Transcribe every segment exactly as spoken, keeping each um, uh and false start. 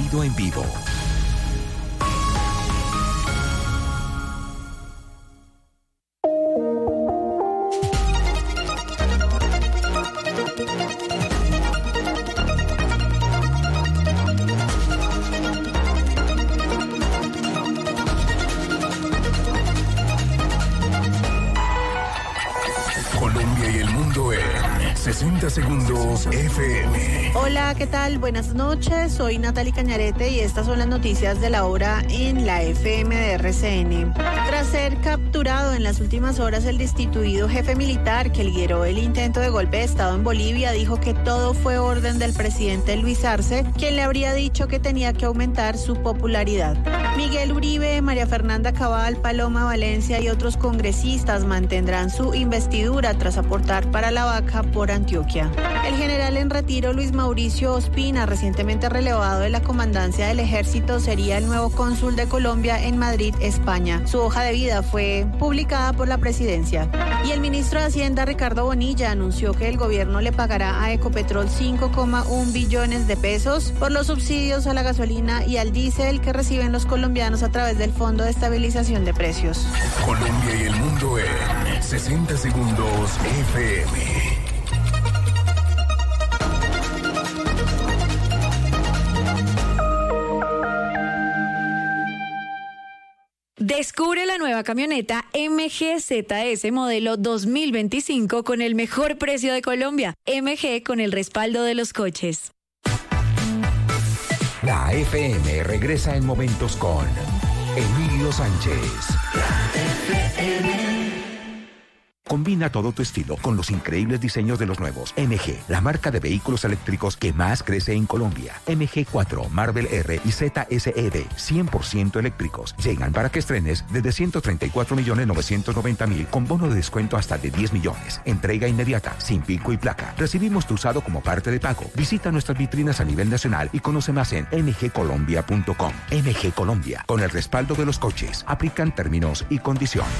transmitido en vivo. sesenta segundos F M. Hola, ¿qué tal? Buenas noches, soy Natalie Cañarete y estas son las noticias de la hora en la F M de R C N. Tras ser capturado en las últimas horas, el destituido jefe militar que lideró el intento de golpe de Estado en Bolivia dijo que todo fue orden del presidente Luis Arce, quien le habría dicho que tenía que aumentar su popularidad. Miguel Uribe, María Fernanda Cabal, Paloma Valencia y otros congresistas mantendrán su investidura tras aportar para la vaca por Antioquia. El general en retiro Luis Mauricio Ospina, recientemente relevado de la comandancia del ejército, sería el nuevo cónsul de Colombia en Madrid, España. Su hoja de vida fue publicada por la presidencia. Y el ministro de Hacienda, Ricardo Bonilla, anunció que el gobierno le pagará a Ecopetrol cinco coma uno billones de pesos por los subsidios a la gasolina y al diésel que reciben los colombianos a través del Fondo de Estabilización de Precios. Colombia y el mundo en sesenta segundos F M. Descubre la nueva camioneta M G Z S modelo dos mil veinticinco con el mejor precio de Colombia. M G con el respaldo de los coches. La F M regresa en momentos con Emilio Sánchez. La F M. Combina todo tu estilo con los increíbles diseños de los nuevos M G, la marca de vehículos eléctricos que más crece en Colombia. M G cuatro, Marvel R y Z S E D, cien por ciento eléctricos. Llegan para que estrenes desde ciento treinta y cuatro millones novecientos noventa mil con bono de descuento hasta de diez millones. Entrega inmediata, sin pico y placa. Recibimos tu usado como parte de pago. Visita nuestras vitrinas a nivel nacional y conoce más en m g colombia punto com. M G Colombia, con el respaldo de los coches. Aplican términos y condiciones.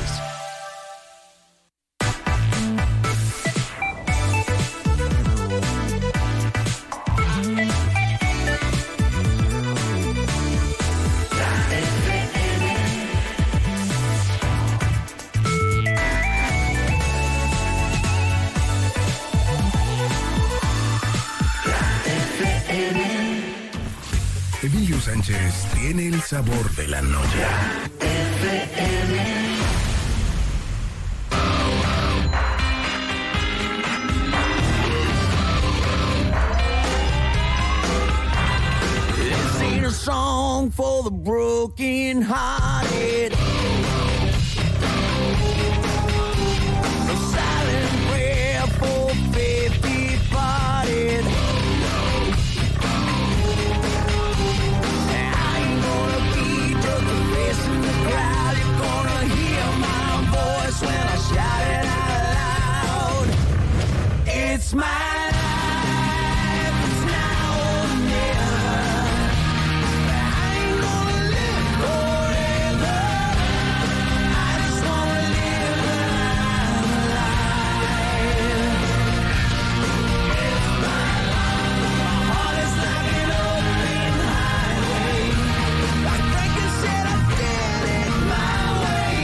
Emilio Sánchez tiene el sabor de la noche. F M. This ain't a song for the broken hearted. A silent prayer for faith departed. When I shout it out loud, it's my life, it's now or never. I ain't gonna live forever. I just wanna live my life. It's my life. My heart is like an open highway. Like Franklin said, I did it my way.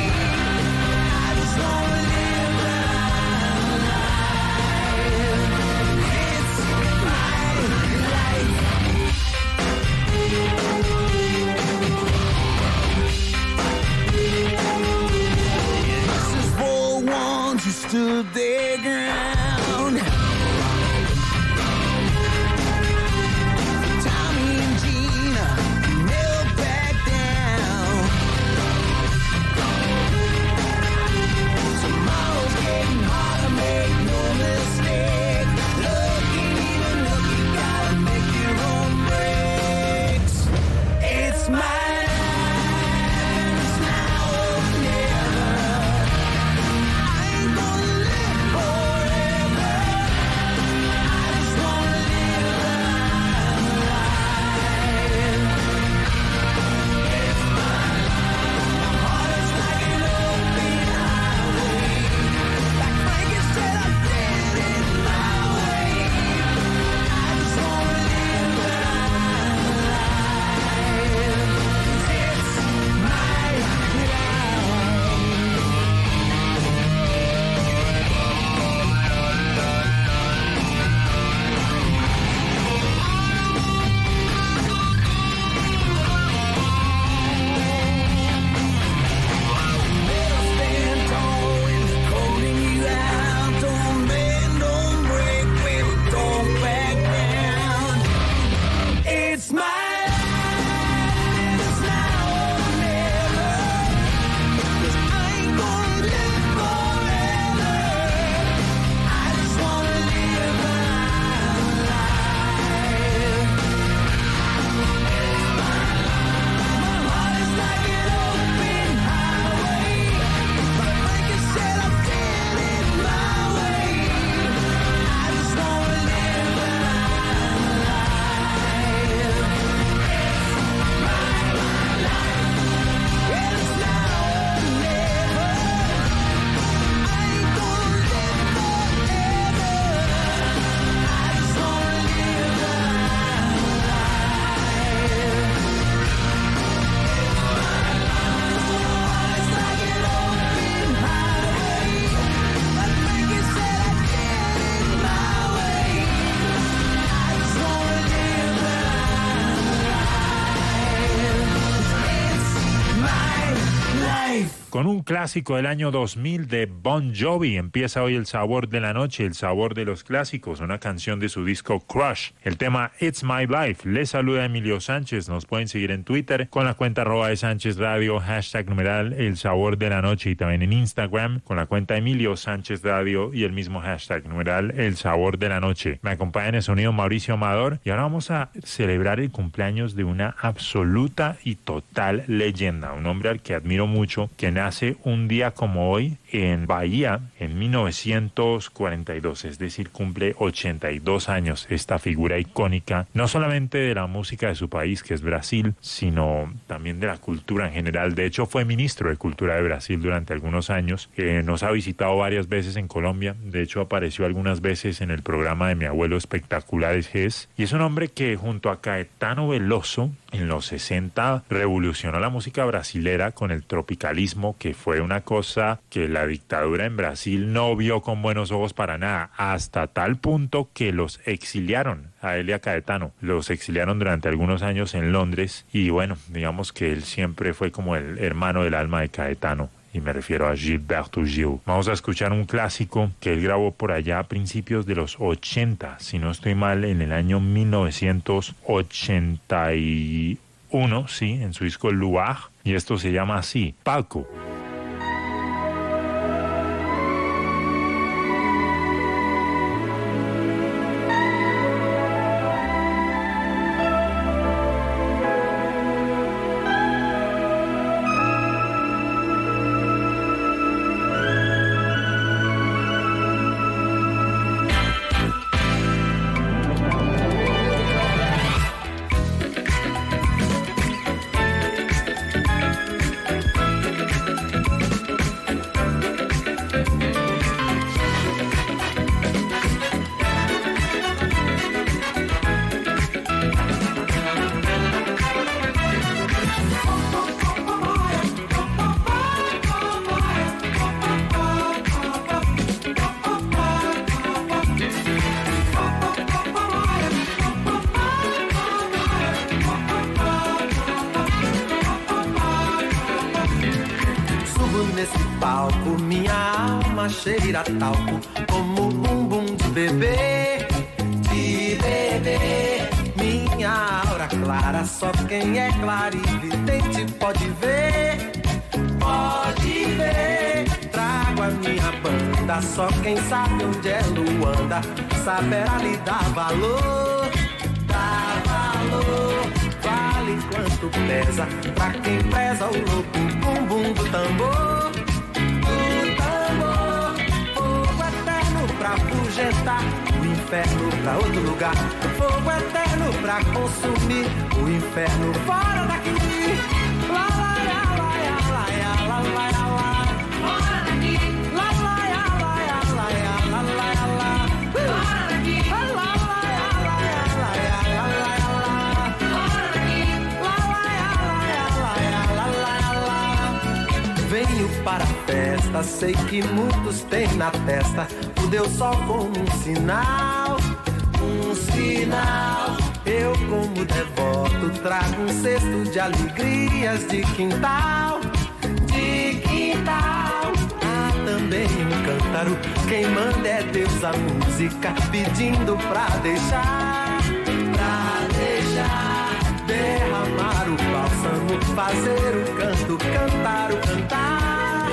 Who stood their ground. Tommy and Gina never back down. Tomorrow's getting harder, make no mistake. Look, even look, you gotta make your own breaks. It's my forever. con un clásico del año dos mil de Bon Jovi. Empieza hoy el sabor de la noche, el sabor de los clásicos, una canción de su disco Crush. El tema It's My Life. Les saluda Emilio Sánchez. Nos pueden seguir en Twitter con la cuenta arroba de Sánchez Radio, hashtag numeral el sabor de la noche, y también en Instagram con la cuenta Emilio Sánchez Radio y el mismo hashtag numeral el sabor de la noche. Me acompaña en el sonido Mauricio Amador y ahora vamos a celebrar el cumpleaños de una absoluta y total leyenda, un hombre al que admiro mucho, que nace un día como hoy en Bahía en mil novecientos cuarenta y dos, es decir, cumple ochenta y dos años, esta figura icónica, no solamente de la música de su país, que es Brasil, sino también de la cultura en general. De hecho, fue ministro de Cultura de Brasil durante algunos años. Eh, nos ha visitado varias veces en Colombia, de hecho apareció algunas veces en el programa de mi abuelo Espectaculares G E S, y es un hombre que junto a Caetano Veloso en los sesenta revolucionó la música brasilera con el tropicalismo, que fue una cosa que la dictadura en Brasil no vio con buenos ojos para nada, hasta tal punto que los exiliaron a él y a Caetano. Los exiliaron durante algunos años en Londres y bueno, digamos que él siempre fue como el hermano del alma de Caetano. Y me refiero a Gilberto Gil. Vamos a escuchar un clásico que él grabó por allá a principios de los ochenta, si no estoy mal, en el año mil novecientos ochenta y uno, sí, en su disco Loire, y esto se llama así, Palco. Cheira talco como bumbum de bebê, de bebê. Minha aura clara, só quem é clarividente pode ver, pode ver. Trago a minha banda, só quem sabe onde ela anda saberá lhe dar valor, dar valor. Vale quanto pesa pra quem preza o louco bumbum do tambor. Pra afugentar o inferno pra outro lugar, fogo eterno pra consumir o inferno fora daqui. Lá, lá, lá, lá, lá, lá, lá, lá, lá. Fora daqui. Lá, lá, lá, lá, lá, lá, lá, lá. Fora daqui. Lá, lá, lá, lá, lá, lá, lá, lá. Fora daqui. Lá, lá, lá, lá, lá, lá, lá. Venho para a festa, sei que muitos têm na testa o Deus Sol como um sinal, um sinal. Eu como devoto trago um cesto de alegrias de quintal, de quintal. Há também um cântaro, quem manda é Deus a música, pedindo pra deixar, pra deixar derramar o bálsamo, fazer o canto, cantar o cantar.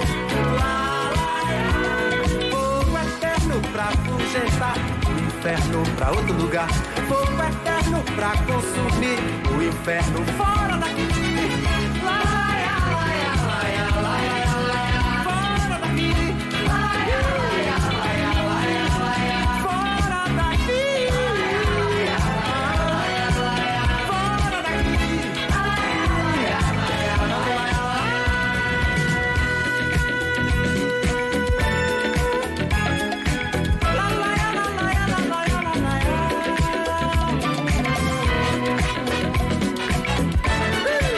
Pra afugentar o inferno pra outro lugar, fogo eterno pra consumir o inferno fora daqui. Lá, lá, lá, lá, lá, lá, lá. Fora daqui. Lá, lá, lá, lá, lá, lá. Fora daqui. Lá, lá, lá, lá, fora daqui. Lá, lá, lá, lá, lá. Woo!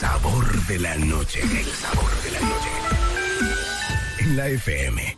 sabor de la noche. El sabor de la noche. En la F M.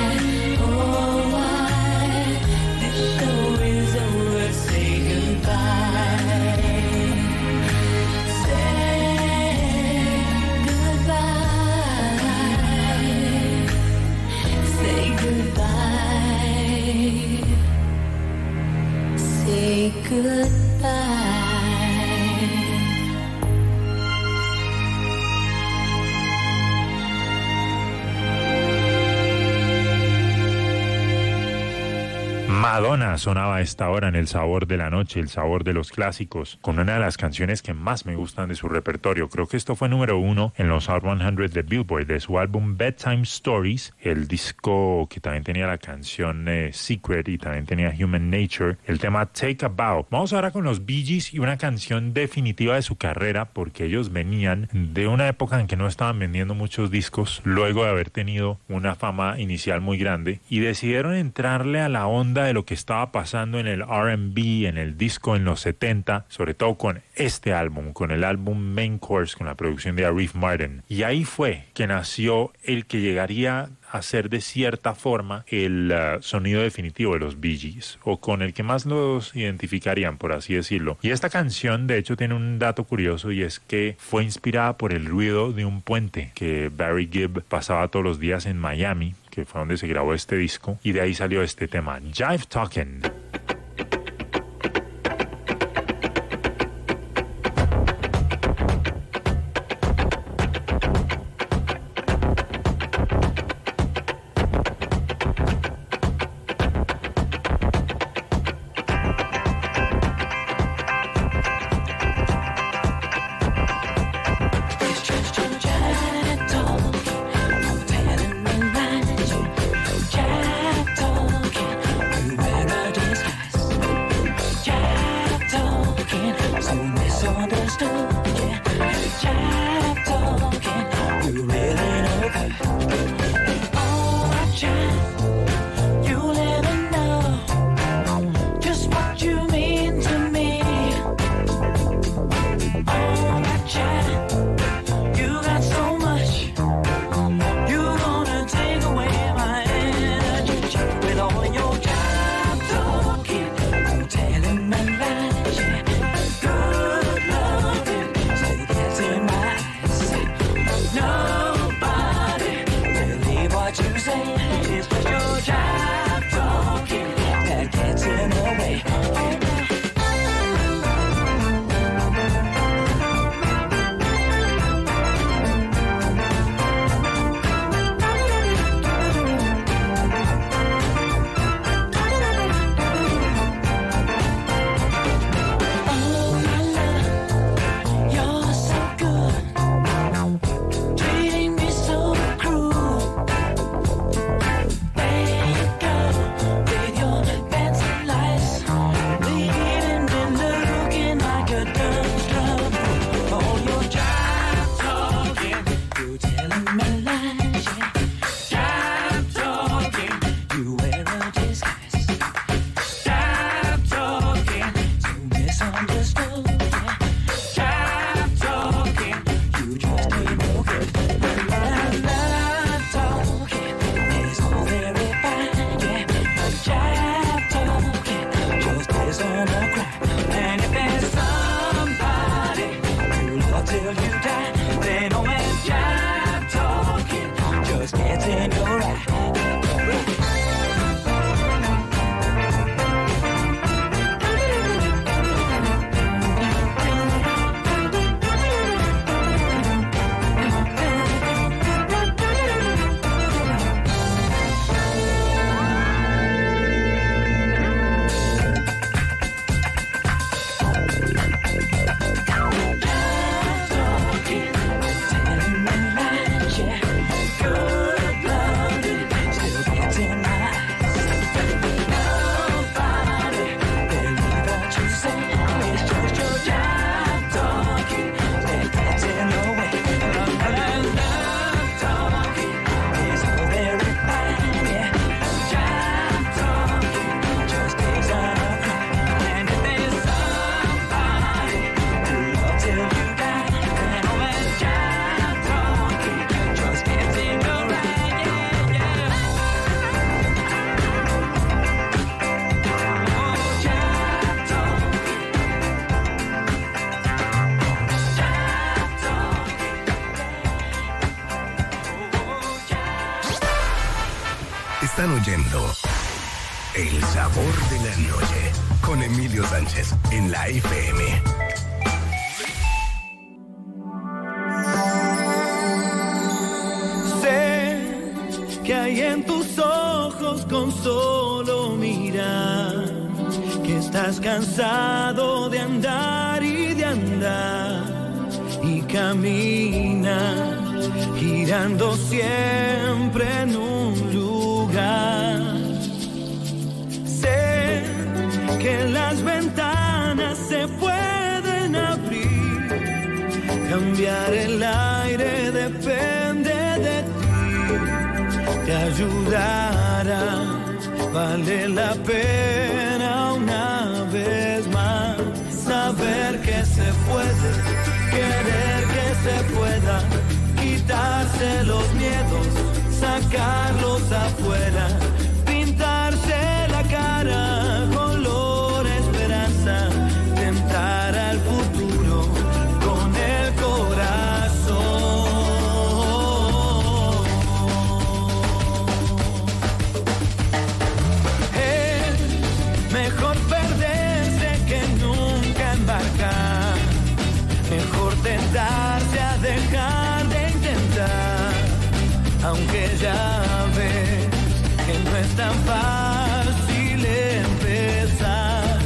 Say goodbye. goodbye. Madonna sonaba a esta hora en El Sabor de la Noche, el sabor de los clásicos, con una de las canciones que más me gustan de su repertorio. Creo que esto fue número uno en los Hot cien de Billboard, de su álbum Bedtime Stories, el disco que también tenía la canción eh, Secret y también tenía Human Nature, el tema Take a Bow. Vamos ahora con los Bee Gees y una canción definitiva de su carrera, porque ellos venían de una época en que no estaban vendiendo muchos discos, luego de haber tenido una fama inicial muy grande, y decidieron entrarle a la onda de lo que estaba pasando en el R and B, en el disco en los setenta, sobre todo con este álbum, con el álbum Main Course, con la producción de Arif Mardin. Y ahí fue que nació el que llegaría a ser de cierta forma el uh, sonido definitivo de los Bee Gees, o con el que más los identificarían, por así decirlo. Y esta canción, de hecho, tiene un dato curioso, y es que fue inspirada por el ruido de un puente que Barry Gibb pasaba todos los días en Miami, que fue donde se grabó este disco, y de ahí salió este tema, Jive Talkin'. Están oyendo El Sabor de la Noche con Emilio Sánchez en la F M. Sé que hay en tus ojos con solo mirar que estás cansado de andar y de andar y camina girando siempre en un lugar. Sé que las ventanas se pueden abrir, cambiar el aire depende de ti, te ayudará, vale la pena una vez más saber que se puede, querer que se pueda, quitarse los miedos, sacarlos afuera, pintarse la cara, color esperanza, tentar al futuro con el corazón. Es mejor perderse que nunca embarcar, mejor tentarse a dejar de intentar, aunque ya ves que no es tan fácil empezar.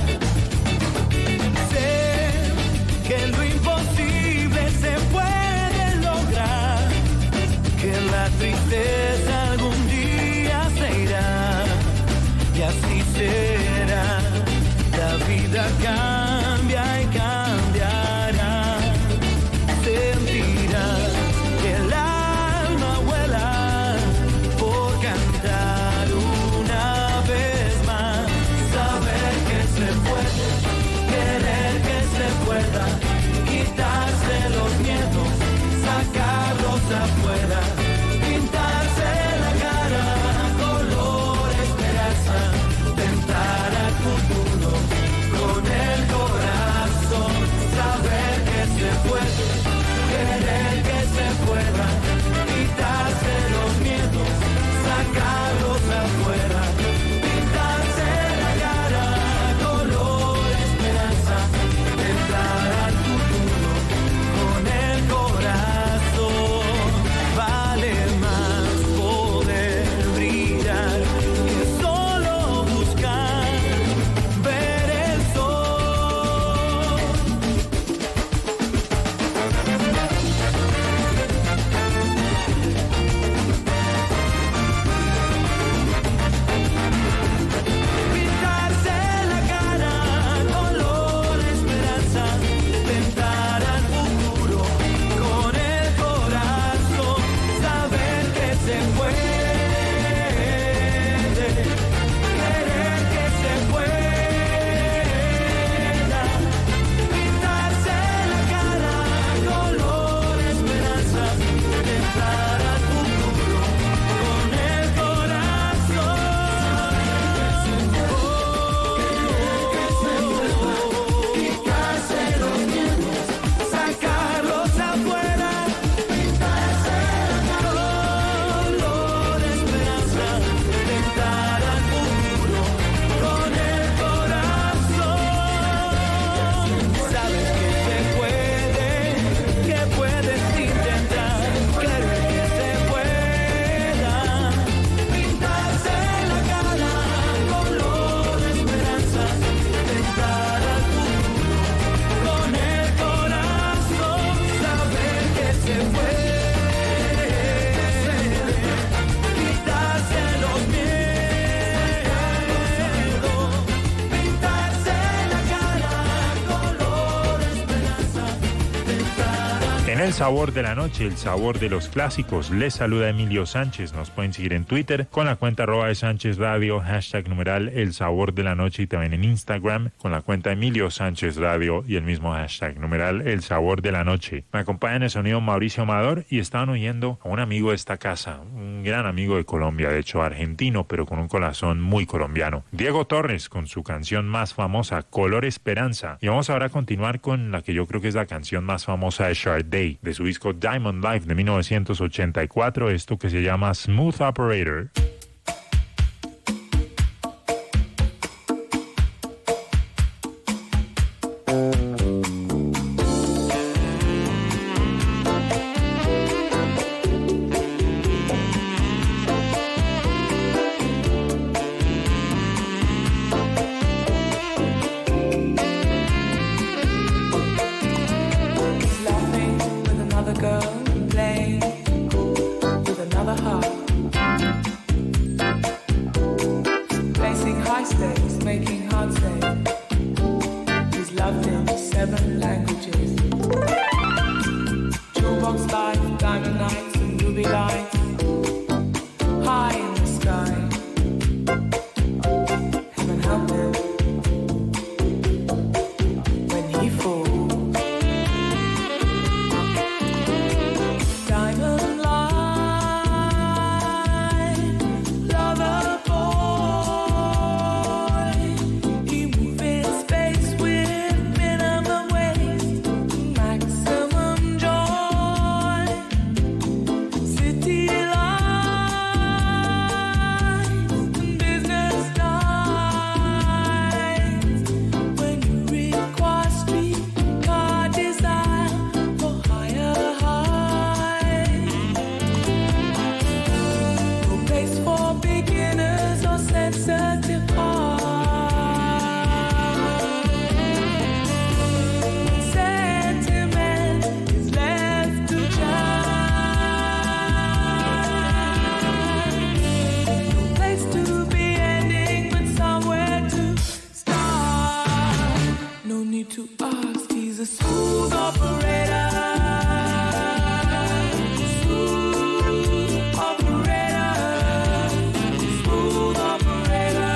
Sé que lo imposible se puede lograr, que la tristeza algún día se irá, y así será, la vida cambia y cambiará, sentirás que el alma vuela por cantar una vez más, saber que se puede, querer que se pueda, quitarse los miedos, sacarlos afuera, pintarse la cara, color esperanza, tentar al futuro con el corazón, saber que se puede, querer que se pueda, quitarse los miedos, sacarlos afuera, pintarse la cara, color esperanza, tentar al futuro con el corazón, vale más poder brillar que solo buscar ver el sol. Pintarse la cara, color esperanza, tentar al futuro con el corazón, saber que se puede, querer que se pueda, pintarse la cara, color esperanza, tentar al futuro con el corazón, quitarse los miedos, sacarlos afuera, pintarse la color esperanza, tentar al futuro con el corazón. Sabes que se puede, que puedes intentar, querer que se pueda, pintarse la cara, color esperanza, tentar al futuro con el corazón, saber que se puede, quitarse los miedos, pintarse la cara, color esperanza, tentar al En el sabor de la noche, el sabor de los clásicos, les saluda Emilio Sánchez. Nos pueden seguir en Twitter con la cuenta arroba de Sánchez Radio, hashtag numeral el sabor de la noche, y también en Instagram con la cuenta Emilio Sánchez Radio y el mismo hashtag numeral el sabor de la noche. Me acompaña en el sonido Mauricio Amador y estaban oyendo a un amigo de esta casa, un gran amigo de Colombia, de hecho argentino, pero con un corazón muy colombiano. Diego Torres con su canción más famosa, Color Esperanza. Y vamos ahora a continuar con la que yo creo que es la canción más famosa de Sade, de su disco Diamond Life de mil novecientos ochenta y cuatro, esto que se llama Smooth Operator. to ask, he's a smooth operator. Smooth operator. Smooth operator.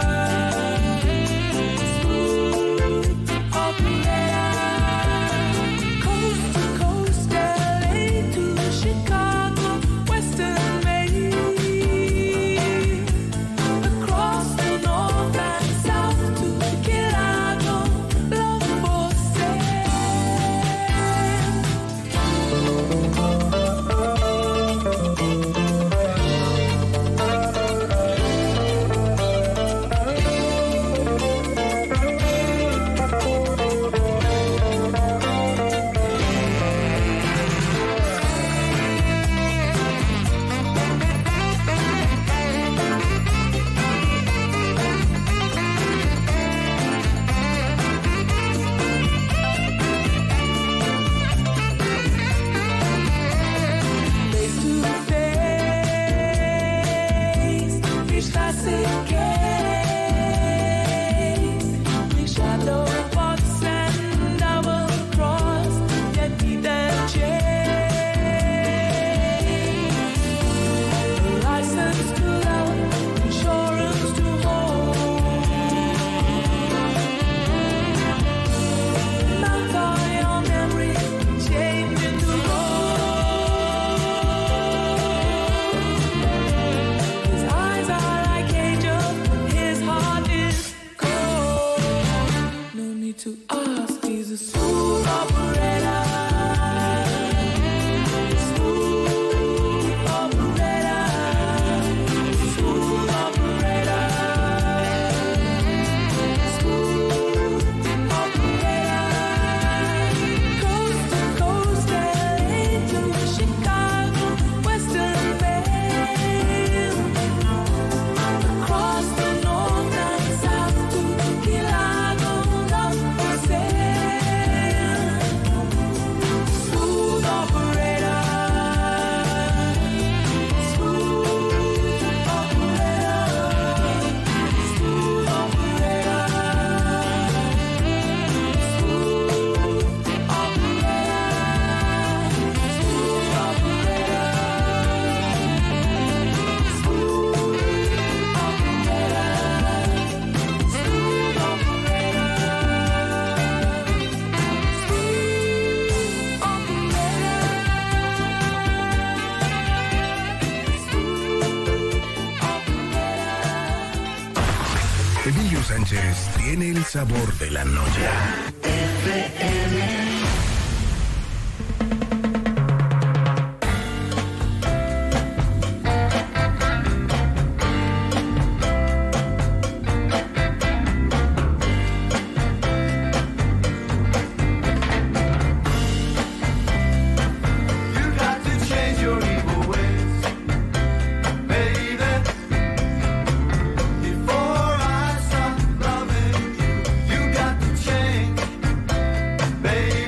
Smooth operator. Coast to coast, L A to Chicago, Western Maine. Across the north and south to Key Largo, love for sale. Face to face, die Straße geht, die Shadow Box and double cross, der Peter Jay. License to love, insurance to hold. Mount on your memory, change into gold. His eyes are like angels, his heart is cold. No need to ask, he's a smooth operator. Smooth operator. Smooth operator. Smooth operator. Coast to coast, L A to Chicago, Western Maine. Across the north and south to Key Largo, love for sale. Smooth operator. Smooth operator. Smooth operator. Smooth operator. Smooth operator. Smooth operator. Smooth Emilio Sánchez tiene el sabor de la noche. You got to change your evil ways, baby. Before I stop loving you, you got to change, baby.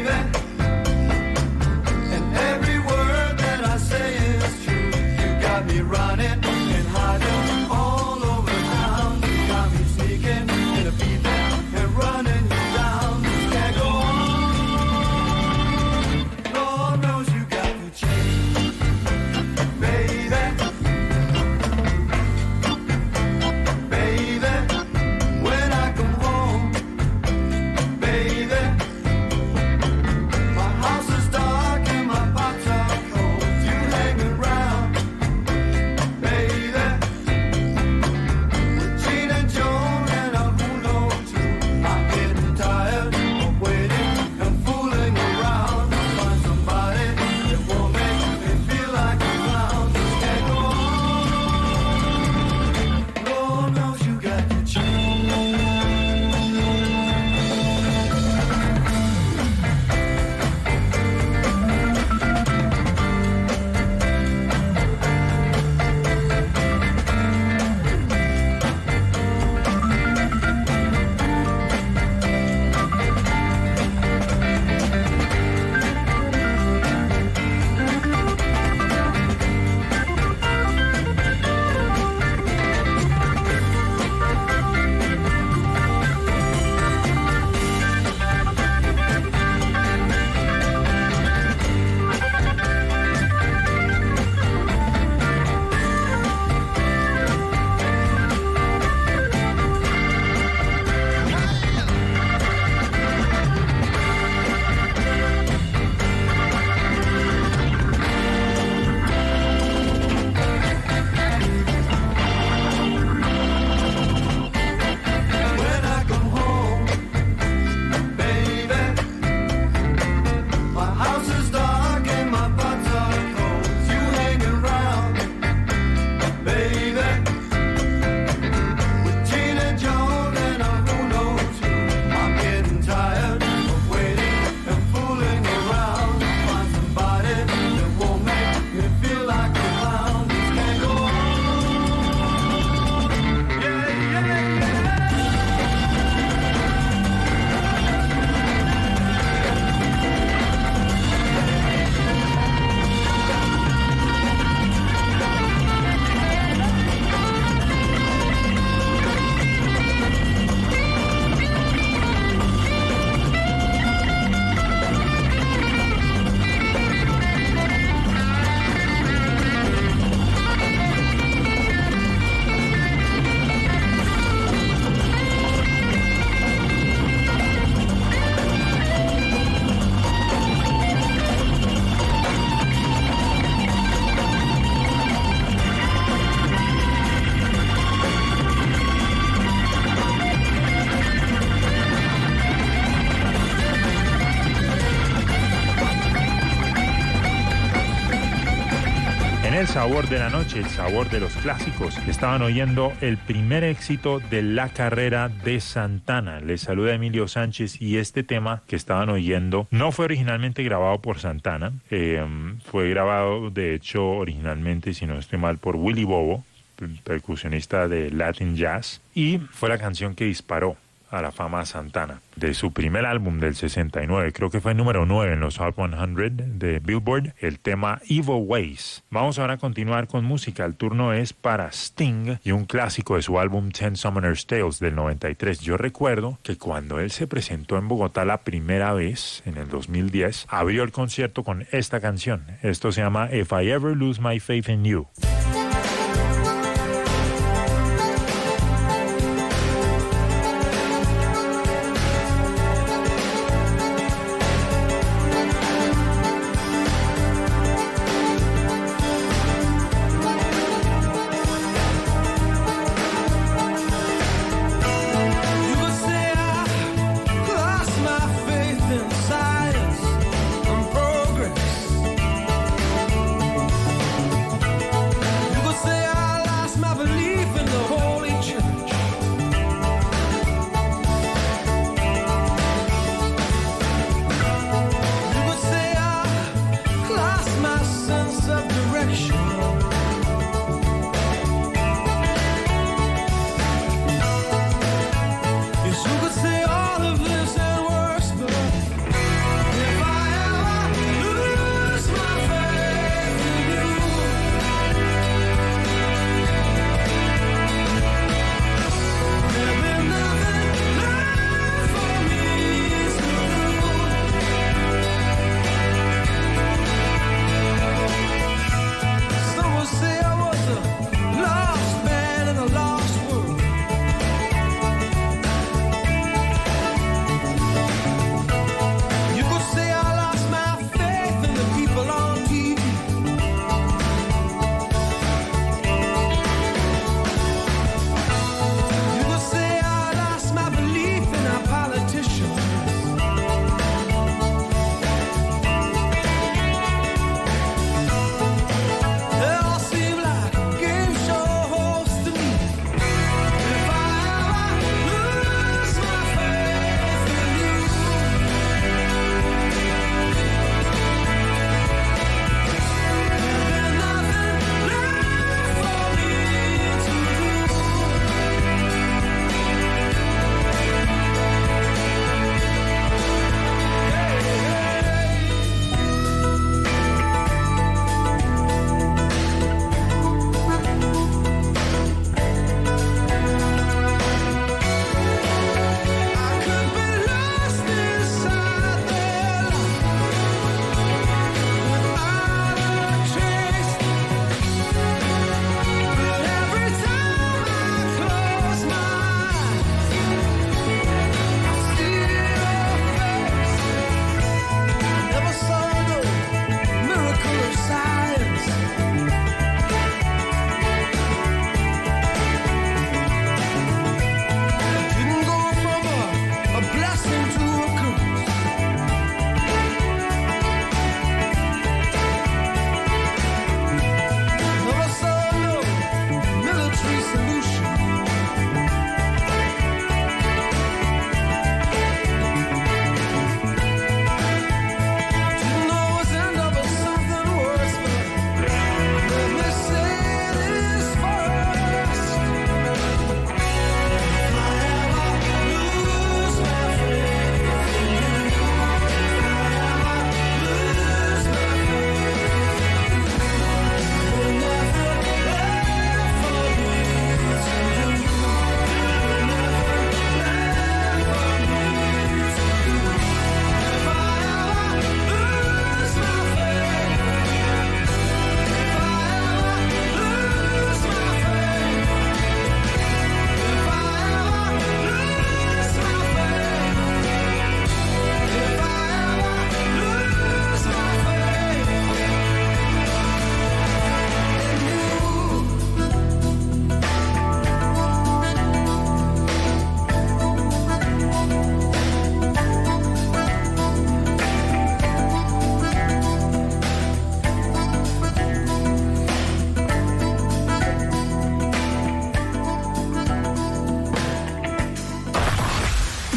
el sabor de la noche, el sabor de los clásicos. Estaban oyendo el primer éxito de la carrera de Santana. Les saluda Emilio Sánchez y este tema que estaban oyendo no fue originalmente grabado por Santana. Eh, fue grabado, de hecho, originalmente, si no estoy mal, por Willy Bobo, percusionista de Latin Jazz, y fue la canción que disparó a la fama a Santana. De su primer álbum del sesenta y nueve, creo que fue número nueve en los Hot cien de Billboard, el tema Evil Ways. Vamos ahora a continuar con música. El turno es para Sting y un clásico de su álbum Ten Summoner's Tales del noventa y tres. Yo recuerdo que cuando él se presentó en Bogotá la primera vez, en el dos mil diez, abrió el concierto con esta canción. Esto se llama If I Ever Lose My Faith in You. Progress.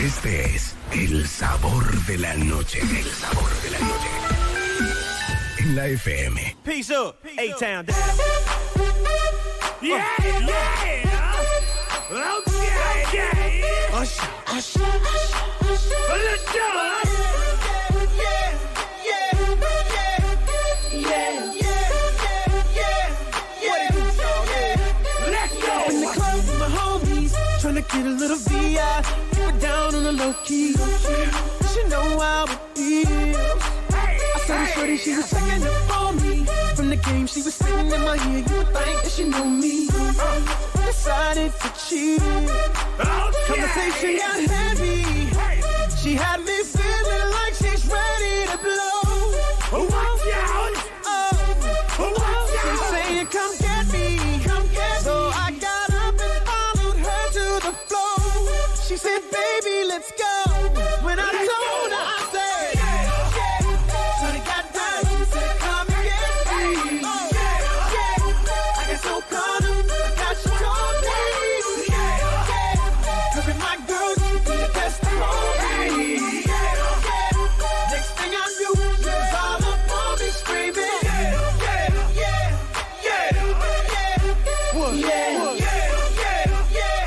Este es el sabor de la noche. El sabor de la noche. En la F M. Peace up, A-Town. Yeah, yeah. Okay, yeah. Ush, ush, ush, ush. Let's go. Yeah, yeah, yeah, yeah, yeah, yeah, yeah. Let's go. In the club with my homies, trying to get a little V I. Keep it down on the low key. She know how it feels. I saw this shorty, she was checking up on me. From the game, she was singing in my ear. You would think that she know me. Decided to cheat. Okay. Conversation got heavy. She had me feeling like she's ready to blow. Watch out! Oh, watch out! She's saying, "Come get me, come get me." So I got up and followed her to the floor. She said, "Baby, let's go." When I told her, I said, "Yeah, yeah." So they got down, she said, "Come and get me." Oh, yeah, yeah. I got so caught up, I got you told me. Yeah, yeah. Cause with my girl, you be the testimony. Yeah, yeah. Next thing I knew, she was all up on me screaming. Yeah, yeah, yeah, yeah, yeah. What? Yeah, what? Yeah, yeah, yeah,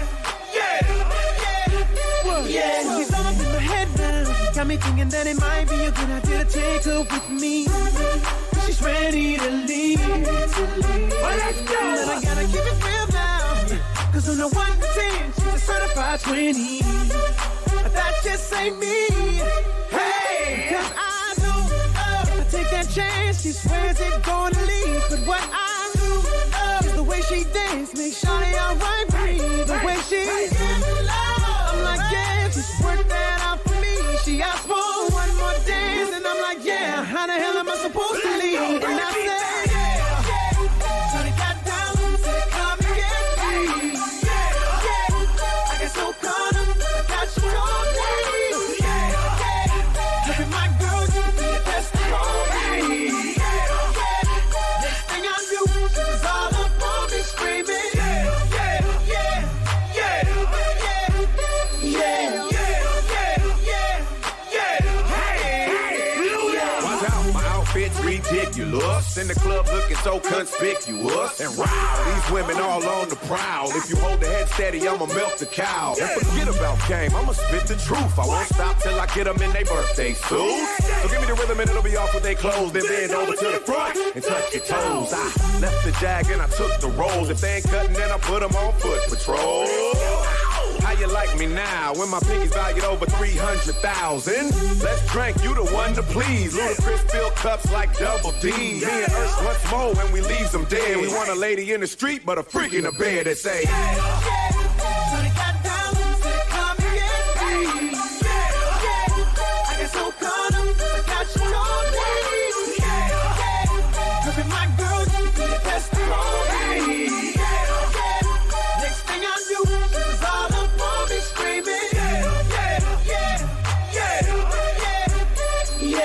yeah, yeah. Yeah, she's all up in my head now. Got me thinking that it might be a good idea to take her with me. She's ready to leave. Well, let's go. And I gotta keep it real now. Cause on the one to ten, she's a certified twenty. But that just ain't me. Hey, cause I know uh, I take that chance, she swears it gonna leave. But what I do uh, is the way she dance, make shawty alright for me. The way she I'm like, yeah, just work that out for me. She asked for one more dance, and I'm like, yeah, how the hell am I supposed to leave? And I said, yeah, so they got down, said, "Come and get me." Yeah, yeah. I get so caught up, I got you told me. Yeah, yeah. Look at my girl, you be the testimony. Yeah, yeah. Next thing I knew, she was all up on me screaming. Yeah, yeah, yeah, yeah, yeah, yeah, yeah, yeah, yeah. Hey, hey, watch out, my outfit's ridiculous. In the club looking so conspicuous. And wow, these women all on the prowl. If you hold the head steady, I'ma melt the cow. And forget about game, I'ma spit the truth. I won't stop till I get them in their birthday suits. So give me the rhythm and it'll be off with their clothes. Then bend over to the front and touch your toes. I left the jag and I took the rolls. If they ain't cutting, then I put them on foot patrol. How you like me now when my pinky's valued over three hundred thousand? Let's drink, you the one to please. Ludacris fill cups like double D. Me and Ursh once more when we leave them dead. We want a lady in the street, but a freak in the bed that say, yeah, yeah. So they got down, said, "Come and get me." Yeah, yeah. I get so caught up, I got you told me. Yeah, yeah. Cause with my girl, you be the testimony. Yeah, yeah. Next thing I knew, she was all up on me screaming. Yeah, yeah, yeah, yeah, yeah, yeah,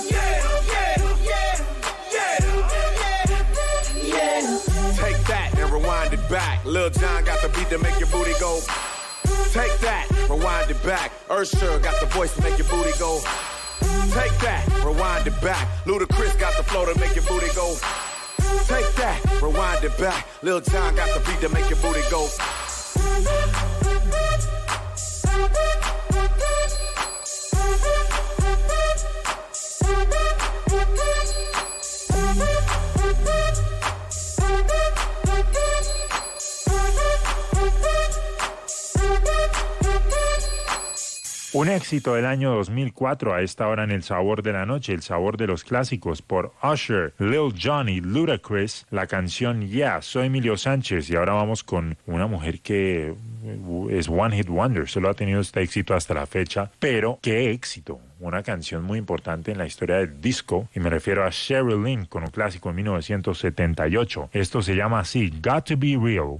yeah, yeah, yeah. take that and rewind it back. Lil Jon got the beat to make your booty go. Take that, rewind it back. Usher got the voice to make your booty go. Take that, rewind it back. Ludacris got the flow to make your booty go. Take that, rewind it back. Lil Jon got the beat to make your booty go. Un éxito del año dos mil cuatro a esta hora en El Sabor de la Noche, el sabor de los clásicos por Usher, Lil Jon y Ludacris, la canción Yeah, soy Emilio Sánchez y ahora vamos con una mujer que es One Hit Wonder, solo ha tenido este éxito hasta la fecha, pero qué éxito, una canción muy importante en la historia del disco y me refiero a Sheryl Lynn con un clásico en mil novecientos setenta y ocho, esto se llama así, Got to Be Real.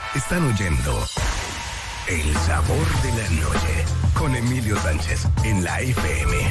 Están oyendo El Sabor de la Noche con Emilio Sánchez en la F M.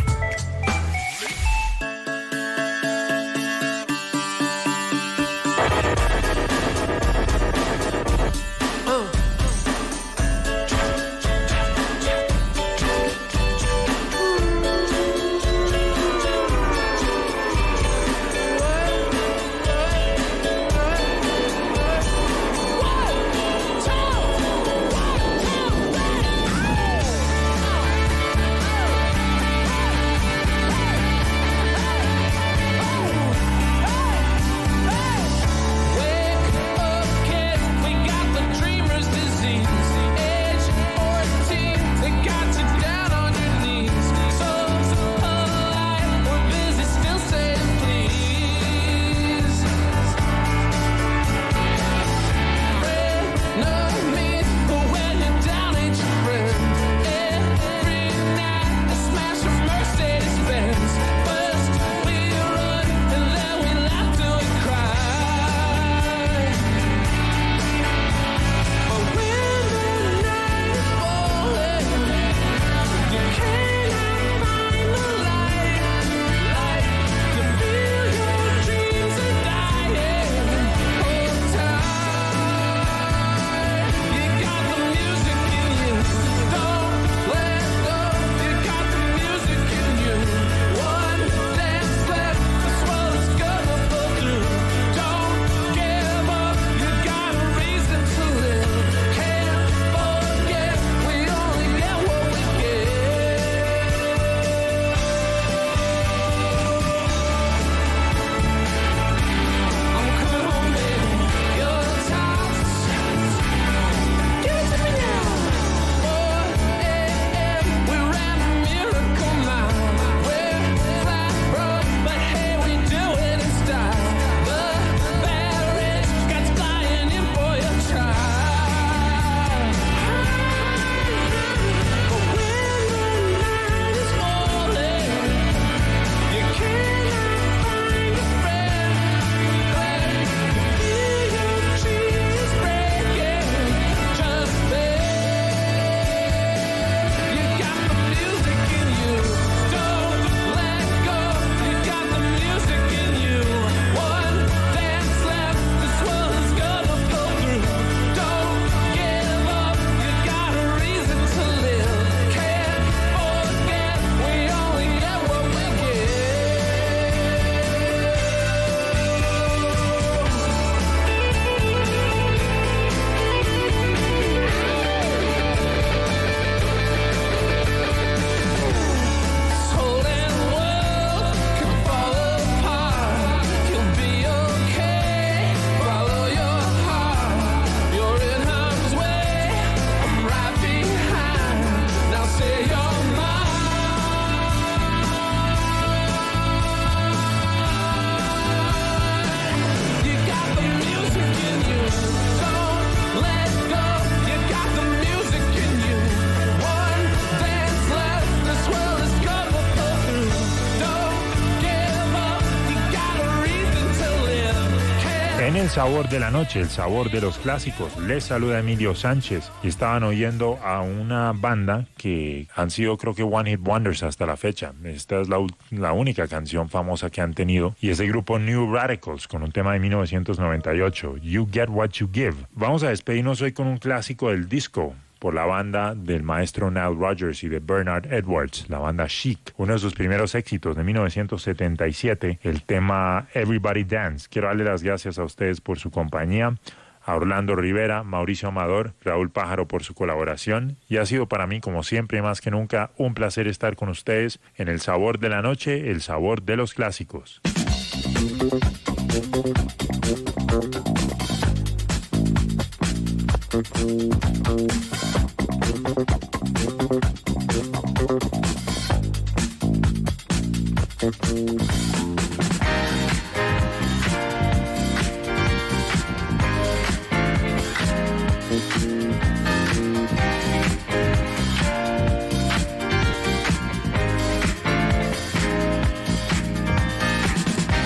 El sabor de la noche, el sabor de los clásicos. Les saluda Emilio Sánchez y estaban oyendo a una banda que han sido, creo que, One Hit Wonders hasta la fecha. Esta es la, la única canción famosa que han tenido y es el grupo New Radicals con un tema de mil novecientos noventa y ocho, You Get What You Give. Vamos a despedirnos hoy con un clásico del disco por la banda del maestro Nile Rodgers y de Bernard Edwards, la banda Chic. Uno de sus primeros éxitos de mil novecientos setenta y siete, el tema Everybody Dance. Quiero darle las gracias a ustedes por su compañía, a Orlando Rivera, Mauricio Amador, Raúl Pájaro por su colaboración, y ha sido para mí, como siempre, más que nunca, un placer estar con ustedes en El Sabor de la Noche, el sabor de los clásicos.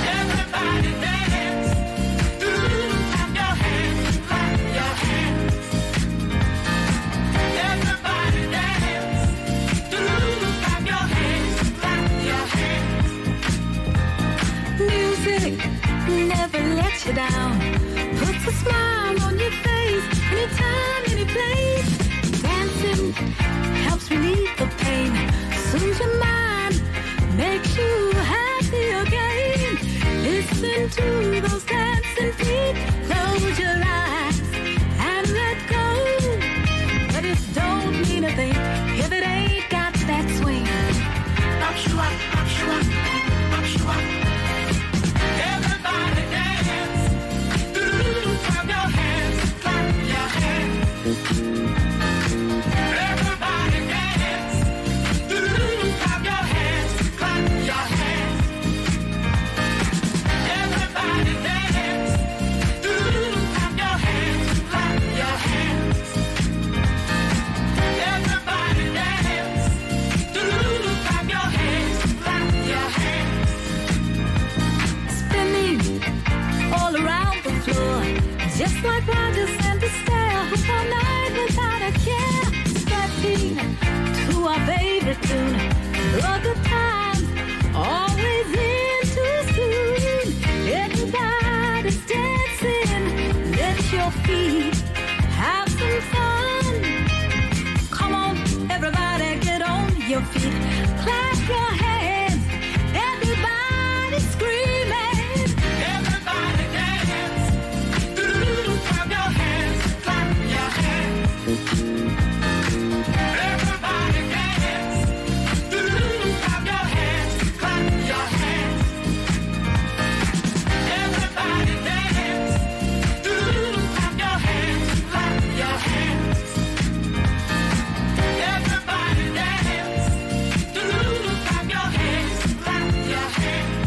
Everybody dance, do clap your hands, clap your hands. into those dancing feet. Close your eyes and let go. But it don't mean a thing if it ain't got that swing. Up, shoo, up, up, shoo, up, up, shoo, up. Everybody dance. Do-do-do-do, clap your hands, clap your hands. Everybody dance. Do-do-do-do, clap your hands, clap your hands. Everybody dance. Do-do-do-do, clap your hands, clap your hands. Everybody dance. Do-do-do-do, clap your hands, clap your hands. Spinning all around the floor, just like Roger and Estelle, who all night without a care. Stepping to our favorite tune, the good times always in too soon. Everybody's dancing, let your feet have some fun. Come on, everybody, get on your feet, clap your hands, everybody screaming. Everybody dance, do-do-do-do, clap your hands, clap your hands. Everybody dance, do-do-do-do, clap your hands, clap your hands. Everybody dance, do-do-do-do, clap your hands, clap your hands. Everybody dance, do-do-do-do, clap your hands, clap your hands.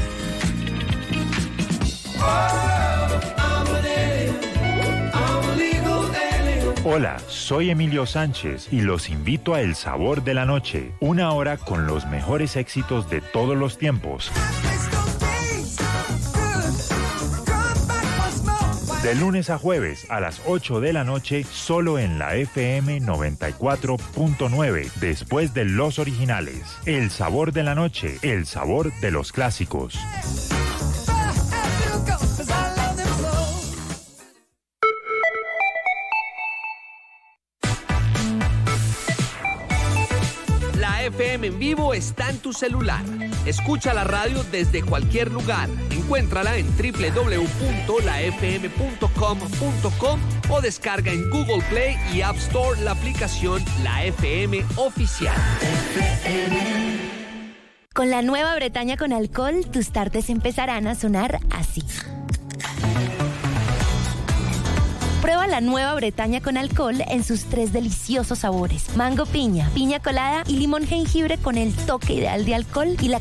Oh, I'm an alien, I'm a legal alien. Hola, soy Emilio Sánchez y los invito a El Sabor de la Noche, una hora con los mejores éxitos de todos los tiempos. De lunes a jueves a las ocho de la noche, solo en la F M noventa y cuatro punto nueve, después de los originales. El Sabor de la Noche, el sabor de los clásicos. La F M en vivo está en tu celular. Escucha la radio desde cualquier lugar. Encuéntrala en doble u doble u doble u punto la f m punto com punto com o descarga en Google Play y App Store la aplicación La F M Oficial. Con la nueva Bretaña con alcohol, tus tardes empezarán a sonar así. Prueba la nueva Bretaña con alcohol en sus tres deliciosos sabores: mango piña, piña colada y limón jengibre, con el toque ideal de alcohol y la